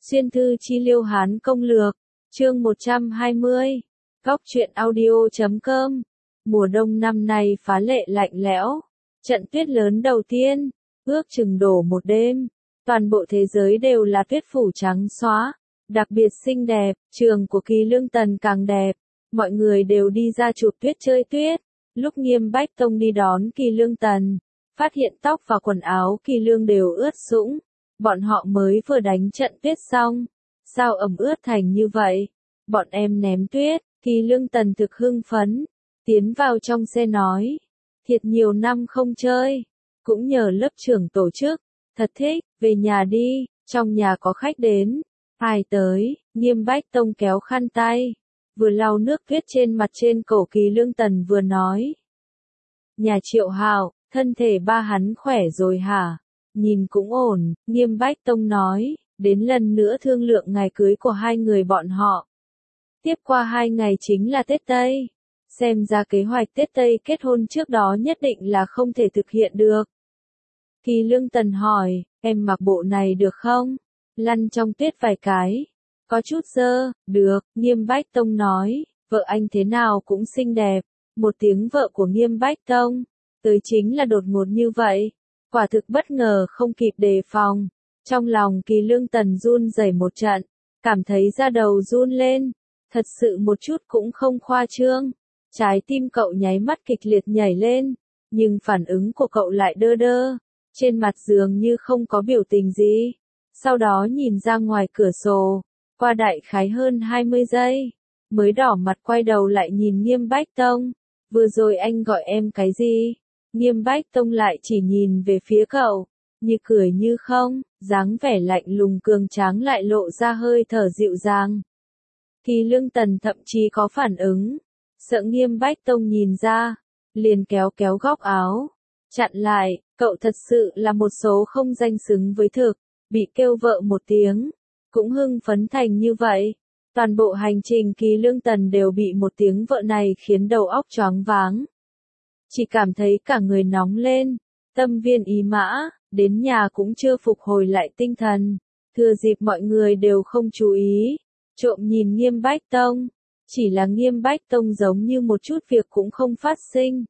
Xuyên thư chi liêu Hán công lược, chương 120, góc truyện audio.com. Mùa đông năm nay phá lệ lạnh lẽo, trận tuyết lớn đầu tiên, ước chừng đổ một đêm, toàn bộ thế giới đều là tuyết phủ trắng xóa, đặc biệt xinh đẹp, trường của Kỳ Lương Tần càng đẹp, mọi người đều đi ra chụp tuyết chơi tuyết, lúc Nghiêm Bách Tông đi đón Kỳ Lương Tần, phát hiện tóc và quần áo Kỳ Lương đều ướt sũng. Bọn họ mới vừa đánh trận tuyết xong, sao ẩm ướt thành như vậy? Bọn em ném tuyết, Kỳ Lương Tần thực hưng phấn, tiến vào trong xe nói, thiệt nhiều năm không chơi, cũng nhờ lớp trưởng tổ chức, thật thích, về nhà đi, trong nhà có khách đến. Ai tới? Nghiêm Bách Tông kéo khăn tay, vừa lau nước tuyết trên mặt trên cổ Kỳ Lương Tần vừa nói. Nhà Triệu Hạo, thân thể ba hắn khỏe rồi hả? Nhìn cũng ổn, Nghiêm Bách Tông nói, đến lần nữa thương lượng ngày cưới của hai người bọn họ. Tiếp qua 2 ngày chính là Tết Tây. Xem ra kế hoạch Tết Tây kết hôn trước đó nhất định là không thể thực hiện được. Kỳ Lương Tần hỏi, em mặc bộ này được không? Lăn trong tuyết vài cái. Có chút dơ, được, Nghiêm Bách Tông nói, vợ anh thế nào cũng xinh đẹp. Một tiếng vợ của Nghiêm Bách Tông, tới chính là đột ngột như vậy. Quả thực bất ngờ không kịp đề phòng. Trong lòng Kỳ Lương Tần run rẩy một trận, cảm thấy da đầu run lên. Thật sự một chút cũng không khoa trương. Trái tim cậu nháy mắt kịch liệt nhảy lên, nhưng phản ứng của cậu lại đơ đơ. Trên mặt dường như không có biểu tình gì. Sau đó nhìn ra ngoài cửa sổ, qua đại khái hơn 20 giây, mới đỏ mặt quay đầu lại nhìn Nghiêm Bách Tông. Vừa rồi anh gọi em cái gì? Nghiêm Bách Tông lại chỉ nhìn về phía cậu, như cười như không, dáng vẻ lạnh lùng cường tráng lại lộ ra hơi thở dịu dàng. Kỳ Lương Tần thậm chí có phản ứng, sợ Nghiêm Bách Tông nhìn ra, liền kéo kéo góc áo, chặn lại, cậu thật sự là một số không danh xứng với thực, bị kêu vợ một tiếng, cũng hưng phấn thành như vậy. Toàn bộ hành trình Kỳ Lương Tần đều bị một tiếng vợ này khiến đầu óc choáng váng. Chỉ cảm thấy cả người nóng lên, tâm viên ý mã, đến nhà cũng chưa phục hồi lại tinh thần. Thừa dịp mọi người đều không chú ý, trộm nhìn Nghiêm Bách Tông, chỉ là Nghiêm Bách Tông giống như một chút việc cũng không phát sinh.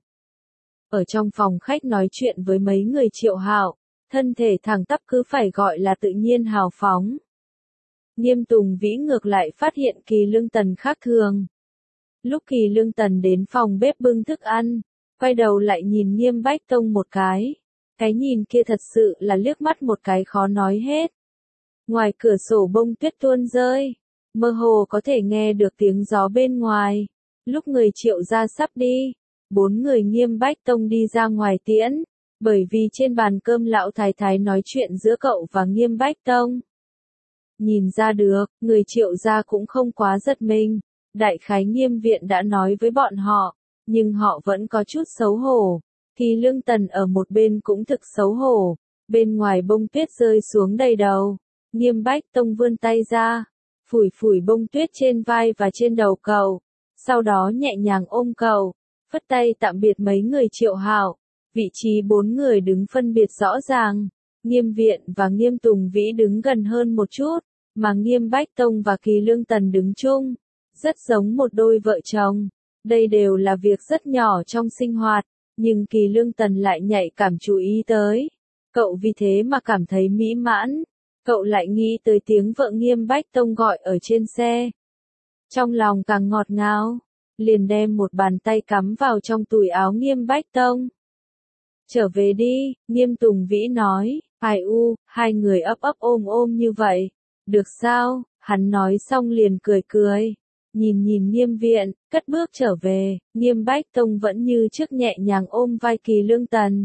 Ở trong phòng khách nói chuyện với mấy người Triệu Hạo, thân thể thẳng tắp cứ phải gọi là tự nhiên hào phóng. Nghiêm Tùng Vĩ ngược lại phát hiện Kỳ Lương Tần khác thường. Lúc Kỳ Lương Tần đến phòng bếp bưng thức ăn, quay đầu lại nhìn Nghiêm Bách Tông một cái nhìn kia thật sự là liếc mắt một cái khó nói hết. Ngoài cửa sổ bông tuyết tuôn rơi, mơ hồ có thể nghe được tiếng gió bên ngoài. Lúc người Triệu gia sắp đi, 4 người Nghiêm Bách Tông đi ra ngoài tiễn, bởi vì trên bàn cơm lão thái thái nói chuyện giữa cậu và Nghiêm Bách Tông. Nhìn ra được, người Triệu gia cũng không quá giật mình, đại khái Nghiêm viện đã nói với bọn họ, nhưng họ vẫn có chút xấu hổ. Kỳ Lương Tần ở một bên cũng thực xấu hổ, bên ngoài bông tuyết rơi xuống đầy đầu. Nghiêm Bách Tông vươn tay ra, phủi phủi bông tuyết trên vai và trên đầu cậu, sau đó nhẹ nhàng ôm cậu, phất tay tạm biệt mấy người Triệu Hạo. Vị trí 4 người đứng phân biệt rõ ràng, Nghiêm viện và Nghiêm Tùng Vĩ đứng gần hơn một chút, mà Nghiêm Bách Tông và Kỳ Lương Tần đứng chung, rất giống một đôi vợ chồng. Đây đều là việc rất nhỏ trong sinh hoạt, nhưng Kỳ Lương Tần lại nhạy cảm chú ý tới. Cậu vì thế mà cảm thấy mỹ mãn. Cậu lại nghĩ tới tiếng vợ Nghiêm Bách Tông gọi ở trên xe. Trong lòng càng ngọt ngào, liền đem một bàn tay cắm vào trong túi áo Nghiêm Bách Tông. Trở về đi, Nghiêm Tùng Vĩ nói, ai u, hai người ấp ấp ôm ôm như vậy. Được sao? Hắn nói xong liền cười cười. Nhìn Nghiêm viện, cất bước trở về, Nghiêm Bách Tông vẫn như trước nhẹ nhàng ôm vai Kỳ Lương Tần.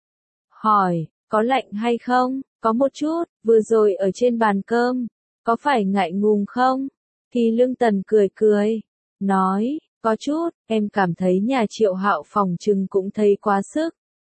Hỏi, có lạnh hay không? Có một chút, vừa rồi ở trên bàn cơm, có phải ngại ngùng không? Kỳ Lương Tần cười cười, nói, có chút, em cảm thấy nhà Triệu Hạo phòng trừng cũng thấy quá sức.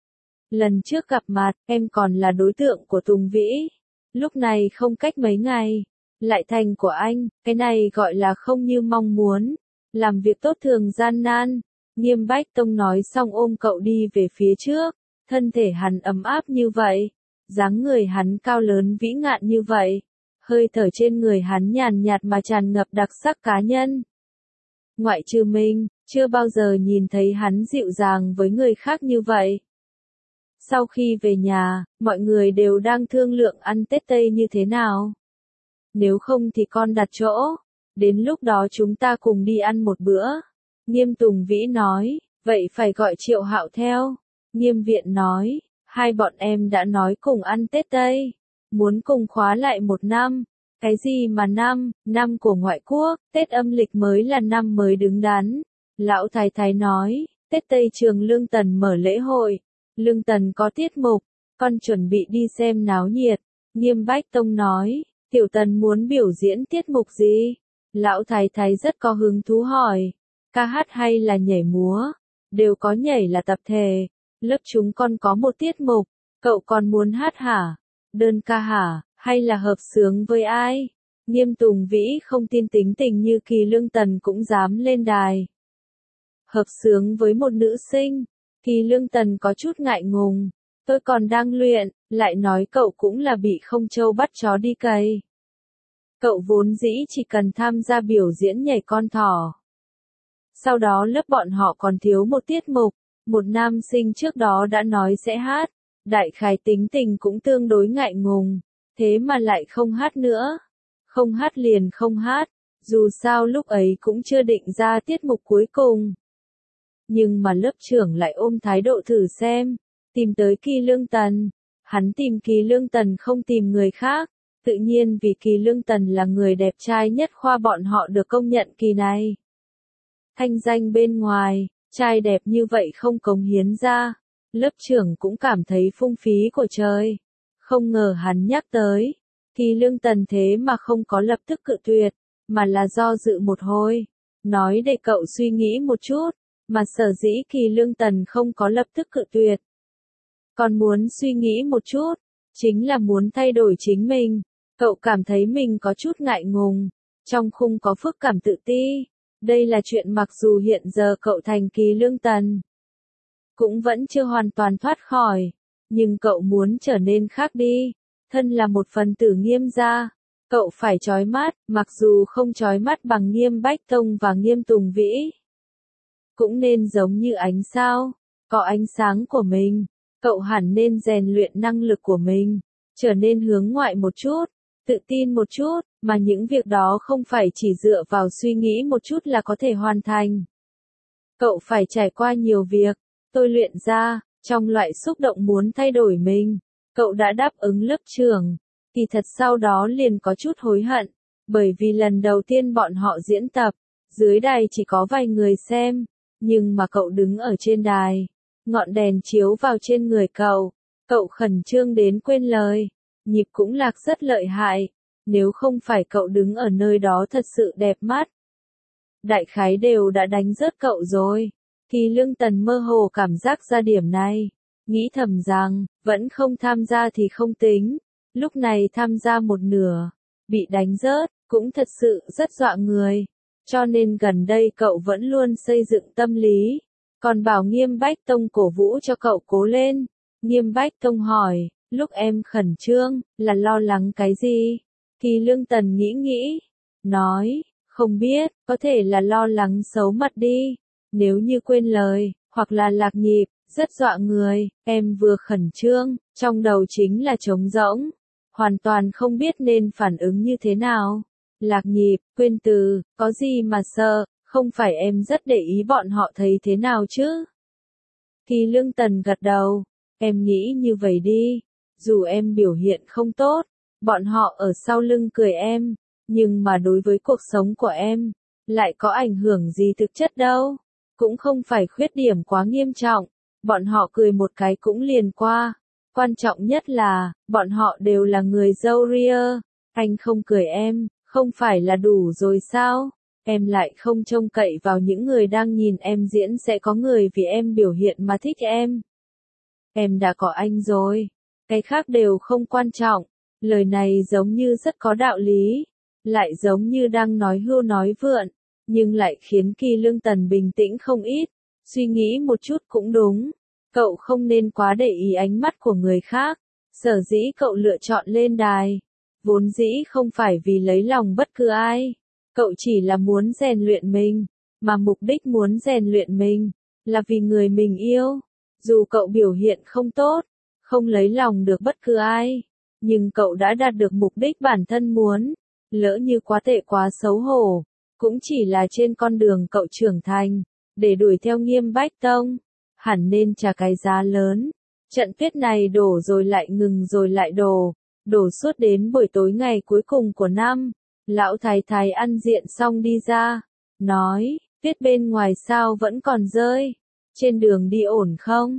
Lần trước gặp mặt, em còn là đối tượng của Tùng Vĩ, lúc này không cách mấy ngày, lại thành của anh, cái này gọi là không như mong muốn, làm việc tốt thường gian nan. Nghiêm Bách Tông nói xong ôm cậu đi về phía trước, thân thể hắn ấm áp như vậy, dáng người hắn cao lớn vĩ ngạn như vậy, hơi thở trên người hắn nhàn nhạt mà tràn ngập đặc sắc cá nhân. Ngoại trừ mình, chưa bao giờ nhìn thấy hắn dịu dàng với người khác như vậy. Sau khi về nhà, mọi người đều đang thương lượng ăn Tết Tây như thế nào. Nếu không thì con đặt chỗ, đến lúc đó chúng ta cùng đi ăn một bữa. Nghiêm Tùng Vĩ nói, vậy phải gọi Triệu Hạo theo. Nghiêm Viện nói, hai bọn em đã nói cùng ăn Tết Tây, muốn cùng khóa lại một năm. Cái gì mà năm của ngoại quốc, Tết âm lịch mới là năm mới đứng đắn. Lão Thái Thái nói, Tết Tây trường Lương Tần mở lễ hội, Lương Tần có tiết mục, con chuẩn bị đi xem náo nhiệt. Nghiêm Bách Tông nói, Tiểu Tần muốn biểu diễn tiết mục gì? Lão Thái Thái rất có hứng thú hỏi, ca hát hay là nhảy múa? Đều có, nhảy là tập thể, lớp chúng con có một tiết mục, cậu còn muốn hát hả? Đơn ca hả, hay là hợp xướng với ai? Nghiêm Tùng Vĩ không tin tính tình như Kỳ Lương Tần cũng dám lên đài. Hợp xướng với một nữ sinh, Kỳ Lương Tần có chút ngại ngùng, tôi còn đang luyện, lại nói cậu cũng là bị không trâu bắt chó đi cày. Cậu vốn dĩ chỉ cần tham gia biểu diễn nhảy con thỏ. Sau đó lớp bọn họ còn thiếu một tiết mục, một nam sinh trước đó đã nói sẽ hát, đại khái tính tình cũng tương đối ngại ngùng, thế mà lại không hát nữa. Không hát liền không hát, dù sao lúc ấy cũng chưa định ra tiết mục cuối cùng. Nhưng mà lớp trưởng lại ôm thái độ thử xem, tìm tới Kỳ Lương Tần. Hắn tìm Kỳ Lương Tần không tìm người khác, tự nhiên vì Kỳ Lương Tần là người đẹp trai nhất khoa bọn họ được công nhận kỳ này. Thanh danh bên ngoài, trai đẹp như vậy không cống hiến ra, lớp trưởng cũng cảm thấy phung phí của trời. Không ngờ hắn nhắc tới, Kỳ Lương Tần thế mà không có lập tức cự tuyệt, mà là do dự một hồi, nói để cậu suy nghĩ một chút, mà sở dĩ Kỳ Lương Tần không có lập tức cự tuyệt. Còn muốn suy nghĩ một chút, chính là muốn thay đổi chính mình, cậu cảm thấy mình có chút ngại ngùng, trong khung có phức cảm tự ti. Đây là chuyện mặc dù hiện giờ cậu thành Kỳ Lương Tần, cũng vẫn chưa hoàn toàn thoát khỏi, nhưng cậu muốn trở nên khác đi. Thân là một phần tử Nghiêm gia, cậu phải chói mắt, mặc dù không chói mắt bằng Nghiêm Bách Tông và Nghiêm Tùng Vĩ. Cũng nên giống như ánh sao, có ánh sáng của mình, cậu hẳn nên rèn luyện năng lực của mình, trở nên hướng ngoại một chút, tự tin một chút, mà những việc đó không phải chỉ dựa vào suy nghĩ một chút là có thể hoàn thành. Cậu phải trải qua nhiều việc, tôi luyện ra, trong loại xúc động muốn thay đổi mình. Cậu đã đáp ứng lớp trưởng, kỳ thật sau đó liền có chút hối hận, bởi vì lần đầu tiên bọn họ diễn tập, dưới đài chỉ có vài người xem, nhưng mà cậu đứng ở trên đài, ngọn đèn chiếu vào trên người cậu khẩn trương đến quên lời, nhịp cũng lạc rất lợi hại, nếu không phải cậu đứng ở nơi đó thật sự đẹp mắt. Đại khái đều đã đánh rớt cậu rồi, Kỳ Lương Tần mơ hồ cảm giác ra điểm này. Nghĩ thầm rằng, vẫn không tham gia thì không tính, lúc này tham gia một nửa, bị đánh rớt, cũng thật sự rất dọa người, cho nên gần đây cậu vẫn luôn xây dựng tâm lý, còn bảo Nghiêm Bách Tông cổ vũ cho cậu cố lên. Nghiêm Bách Tông hỏi, lúc em khẩn trương, là lo lắng cái gì? Kỳ Lương Tần nghĩ, nói, không biết, có thể là lo lắng xấu mặt đi, nếu như quên lời, hoặc là lạc nhịp. Rất dọa người, em vừa khẩn trương, trong đầu chính là trống rỗng, hoàn toàn không biết nên phản ứng như thế nào. Lạc nhịp, quên từ, có gì mà sợ, không phải em rất để ý bọn họ thấy thế nào chứ? Kỳ Lương Tần gật đầu, em nghĩ như vậy đi, dù em biểu hiện không tốt, bọn họ ở sau lưng cười em, nhưng mà đối với cuộc sống của em, lại có ảnh hưởng gì thực chất đâu, cũng không phải khuyết điểm quá nghiêm trọng. Bọn họ cười một cái cũng liền qua. Quan trọng nhất là, bọn họ đều là người dâu ria. Anh không cười em, không phải là đủ rồi sao? Em lại không trông cậy vào những người đang nhìn em diễn sẽ có người vì em biểu hiện mà thích em. Em đã có anh rồi. Cái khác đều không quan trọng. Lời này giống như rất có đạo lý. Lại giống như đang nói hưu nói vượn. Nhưng lại khiến Kỳ Lương Tần bình tĩnh không ít. Suy nghĩ một chút cũng đúng. Cậu không nên quá để ý ánh mắt của người khác. Sở dĩ cậu lựa chọn lên đài, Vốn dĩ không phải vì lấy lòng bất cứ ai. Cậu chỉ là muốn rèn luyện mình, mà mục đích muốn rèn luyện mình, là vì người mình yêu. Dù cậu biểu hiện không tốt, không lấy lòng được bất cứ ai, nhưng cậu đã đạt được mục đích bản thân muốn. Lỡ như quá tệ quá xấu hổ, cũng chỉ là trên con đường cậu trưởng thành, để đuổi theo Nghiêm Bách Tông, hẳn nên trả cái giá lớn. Trận tuyết này đổ rồi lại ngừng rồi lại đổ suốt đến buổi tối ngày cuối cùng của năm. Lão thái thái ăn diện xong đi ra, nói, tuyết bên ngoài sao vẫn còn rơi, trên đường đi ổn không?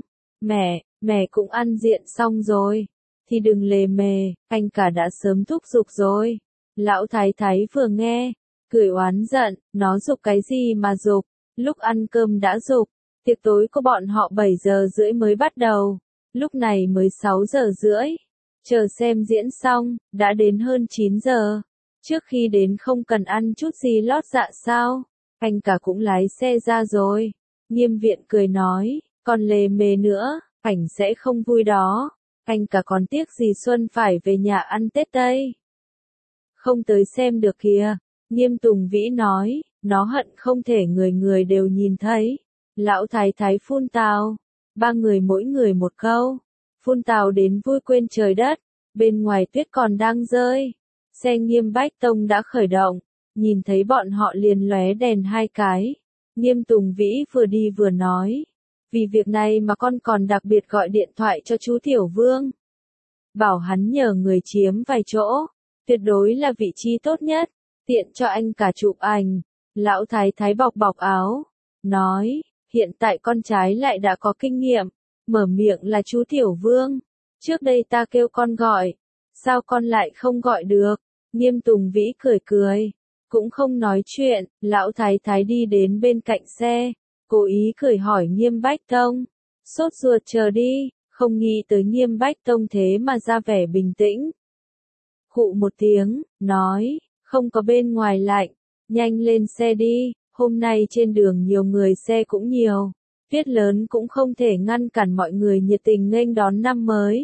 Mẹ cũng ăn diện xong rồi, thì đừng lề mề, anh cả đã sớm thúc giục rồi. Lão thái thái vừa nghe, cười oán giận, nó giục cái gì mà giục, lúc ăn cơm đã giục, tiệc tối của bọn họ 7 giờ rưỡi mới bắt đầu, lúc này mới 6 giờ rưỡi, chờ xem diễn xong, đã đến hơn 9 giờ. Trước khi đến không cần ăn chút gì lót dạ sao, anh cả cũng lái xe ra rồi. Nghiêm Viện cười nói, còn lề mề nữa, ảnh sẽ không vui đó, anh cả còn tiếc gì Xuân phải về nhà ăn Tết đây. Không tới xem được kìa, Nghiêm Tùng Vĩ nói, nó hận không thể người người đều nhìn thấy. Lão thái thái phun tào, ba người mỗi người một câu, phun tào đến vui quên trời đất, bên ngoài tuyết còn đang rơi. Xe Nghiêm Bách Tông đã khởi động, nhìn thấy bọn họ liền lóe đèn hai cái. Nghiêm Tùng Vĩ vừa đi vừa nói, vì việc này mà con còn đặc biệt gọi điện thoại cho chú Tiểu Vương. Bảo hắn nhờ người chiếm vài chỗ, tuyệt đối là vị trí tốt nhất, tiện cho anh cả chụp ảnh. Lão thái thái bọc bọc áo, nói, hiện tại con trái lại đã có kinh nghiệm, mở miệng là chú Tiểu Vương. Trước đây ta kêu con gọi, sao con lại không gọi được? Nghiêm Tùng Vĩ cười cười, cũng không nói chuyện. Lão thái thái đi đến bên cạnh xe, cố ý cười hỏi Nghiêm Bách Tông, sốt ruột chờ đi, không nghĩ tới Nghiêm Bách Tông thế mà ra vẻ bình tĩnh. Khụ một tiếng, nói, không có bên ngoài lạnh, nhanh lên xe đi, hôm nay trên đường nhiều người xe cũng nhiều, tuyết lớn cũng không thể ngăn cản mọi người nhiệt tình nghênh đón năm mới.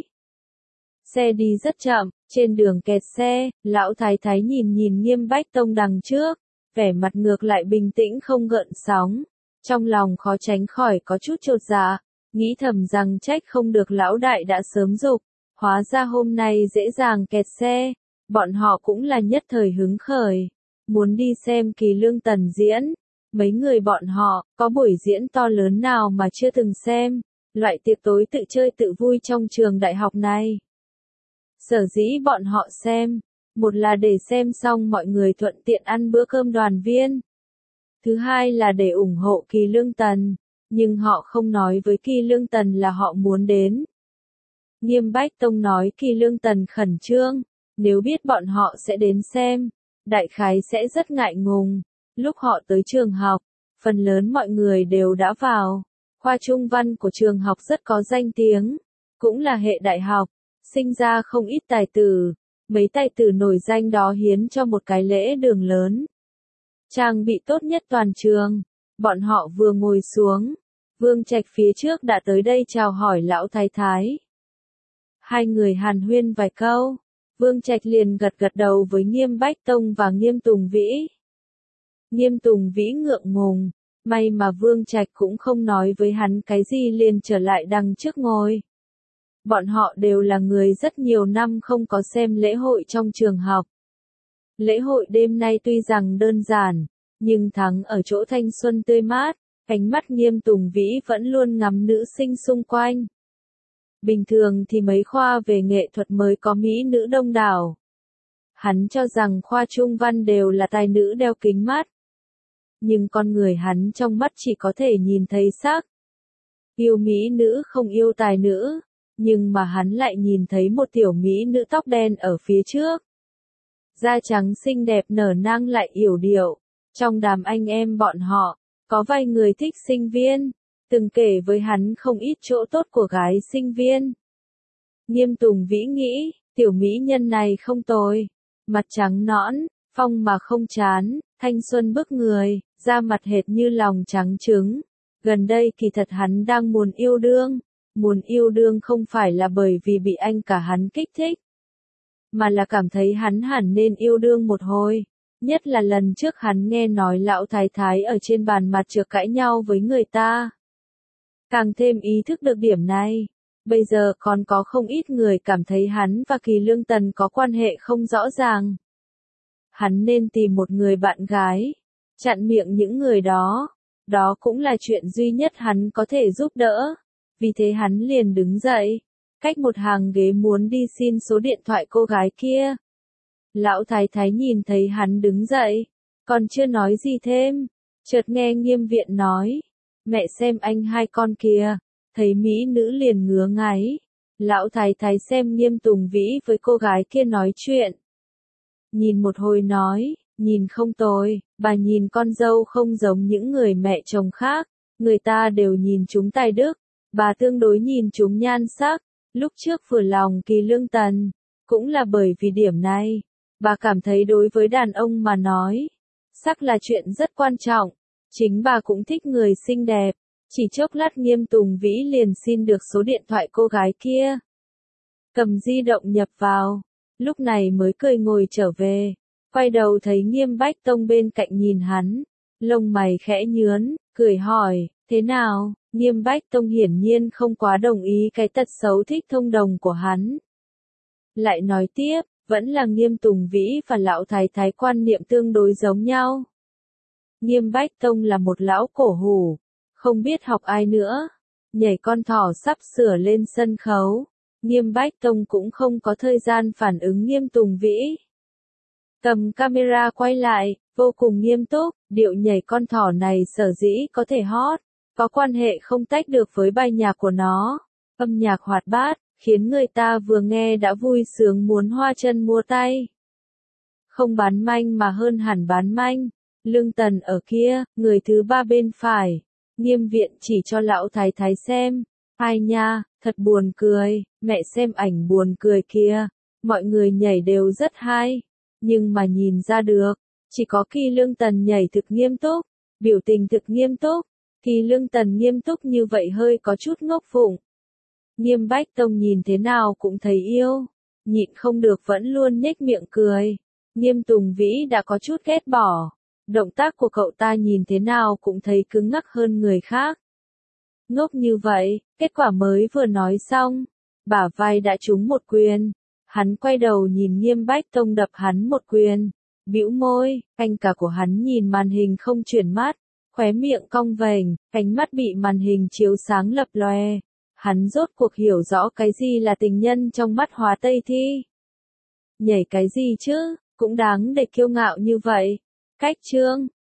Xe đi rất chậm, trên đường kẹt xe, lão thái thái nhìn nhìn Nghiêm Bách Tông đằng trước, vẻ mặt ngược lại bình tĩnh không gợn sóng, trong lòng khó tránh khỏi có chút chột dạ, nghĩ thầm rằng trách không được lão đại đã sớm giục, hóa ra hôm nay dễ dàng kẹt xe, bọn họ cũng là nhất thời hứng khởi, muốn đi xem Kỳ Lương Tần diễn. Mấy người bọn họ, có buổi diễn to lớn nào mà chưa từng xem, loại tiệc tối tự chơi tự vui trong trường đại học này. Sở dĩ bọn họ xem, một là để xem xong mọi người thuận tiện ăn bữa cơm đoàn viên. Thứ hai là để ủng hộ Kỳ Lương Tần, nhưng họ không nói với Kỳ Lương Tần là họ muốn đến. Nghiêm Bách Tông nói Kỳ Lương Tần khẩn trương, nếu biết bọn họ sẽ đến xem, đại khái sẽ rất ngại ngùng. Lúc họ tới trường học, phần lớn mọi người đều đã vào. Khoa Trung Văn của trường học rất có danh tiếng, cũng là hệ đại học, sinh ra không ít tài tử. Mấy tài tử nổi danh đó hiến cho một cái lễ đường lớn, trang bị tốt nhất toàn trường. Bọn họ vừa ngồi xuống, Vương Trạch phía trước đã tới đây chào hỏi lão thái thái. Hai người hàn huyên vài câu, Vương Trạch liền gật gật đầu với Nghiêm Bách Tông và Nghiêm Tùng Vĩ. Nghiêm Tùng Vĩ ngượng ngùng, may mà Vương Trạch cũng không nói với hắn cái gì liền trở lại đằng trước ngồi. Bọn họ đều là người rất nhiều năm không có xem lễ hội trong trường học. Lễ hội đêm nay tuy rằng đơn giản, nhưng thắng ở chỗ thanh xuân tươi mát, ánh mắt Nghiêm Tùng Vĩ vẫn luôn ngắm nữ sinh xung quanh. Bình thường thì mấy khoa về nghệ thuật mới có mỹ nữ đông đảo. Hắn cho rằng khoa Trung Văn đều là tài nữ đeo kính mắt. Nhưng con người hắn trong mắt chỉ có thể nhìn thấy sắc. Yêu mỹ nữ không yêu tài nữ, nhưng mà hắn lại nhìn thấy một tiểu mỹ nữ tóc đen ở phía trước. Da trắng xinh đẹp nở nang lại yểu điệu. Trong đám anh em bọn họ, có vài người thích sinh viên, từng kể với hắn không ít chỗ tốt của gái sinh viên. Nghiêm Tùng Vĩ nghĩ, tiểu mỹ nhân này không tồi, mặt trắng nõn, phong mà không chán, thanh xuân bức người, da mặt hệt như lòng trắng trứng. Gần đây kỳ thật hắn đang muốn yêu đương không phải là bởi vì bị anh cả hắn kích thích, mà là cảm thấy hắn hẳn nên yêu đương một hồi. Nhất là lần trước hắn nghe nói lão thái thái ở trên bàn mặt trược cãi nhau với người ta. Càng thêm ý thức được điểm này. Bây giờ còn có không ít người cảm thấy hắn và Kỳ Lương Tần có quan hệ không rõ ràng. Hắn nên tìm một người bạn gái, chặn miệng những người đó. Đó cũng là chuyện duy nhất hắn có thể giúp đỡ. Vì thế hắn liền đứng dậy, cách một hàng ghế muốn đi xin số điện thoại cô gái kia. Lão thái thái nhìn thấy hắn đứng dậy, còn chưa nói gì thêm, chợt nghe Nghiêm Viện nói, mẹ xem anh hai con kìa, thấy mỹ nữ liền ngứa ngáy. Lão thái thái xem Nghiêm Tùng Vĩ với cô gái kia nói chuyện. Nhìn một hồi nói, nhìn không tồi, bà nhìn con dâu không giống những người mẹ chồng khác, người ta đều nhìn chúng tài đức, bà tương đối nhìn chúng nhan sắc, lúc trước vừa lòng Kỳ Lương Tần, cũng là bởi vì điểm này, bà cảm thấy đối với đàn ông mà nói, sắc là chuyện rất quan trọng, chính bà cũng thích người xinh đẹp, chỉ chốc lát Nghiêm Tùng Vĩ liền xin được số điện thoại cô gái kia. Cầm di động nhập vào, lúc này mới cười ngồi trở về. Quay đầu thấy Nghiêm Bách Tông bên cạnh nhìn hắn, lông mày khẽ nhướn, cười hỏi, thế nào? Nghiêm Bách Tông hiển nhiên không quá đồng ý cái tật xấu thích thông đồng của hắn. Lại nói tiếp, vẫn là Nghiêm Tùng Vĩ và lão thái thái quan niệm tương đối giống nhau. Nghiêm Bách Tông là một lão cổ hủ, không biết học ai nữa, nhảy con thỏ sắp sửa lên sân khấu. Nghiêm Bách Tông cũng không có thời gian phản ứng Nghiêm Tùng Vĩ. Cầm camera quay lại, vô cùng nghiêm túc, điệu nhảy con thỏ này sở dĩ có thể hot, có quan hệ không tách được với bài nhạc của nó. Âm nhạc hoạt bát, khiến người ta vừa nghe đã vui sướng muốn hoa chân múa tay. Không bán manh mà hơn hẳn bán manh. Lương Tần ở kia, người thứ ba bên phải. Nghiêm Viện chỉ cho lão thái thái xem. Ai nha, thật buồn cười, mẹ xem ảnh buồn cười kia. Mọi người nhảy đều rất hay. Nhưng mà nhìn ra được, chỉ có Kỳ Lương Tần nhảy thực nghiêm túc, biểu tình thực nghiêm túc. Kỳ Lương Tần nghiêm túc như vậy hơi có chút ngốc phụng. Nghiêm Bách Tông nhìn thế nào cũng thấy yêu, nhịn không được vẫn luôn nhếch miệng cười. Nghiêm Tùng Vĩ đã có chút ghét bỏ, động tác của cậu ta nhìn thế nào cũng thấy cứng ngắc hơn người khác. Ngốc như vậy, kết quả mới vừa nói xong, bả vai đã trúng một quyền. Hắn quay đầu nhìn Nghiêm Bách Tông đập hắn một quyền, bĩu môi, anh cả của hắn nhìn màn hình không chuyển mắt, khóe miệng cong vênh, cánh mắt bị màn hình chiếu sáng lập lòe. Hắn rốt cuộc hiểu rõ cái gì là tình nhân trong mắt Hóa Tây Thi. Nhảy cái gì chứ, cũng đáng để kiêu ngạo như vậy. Cách chương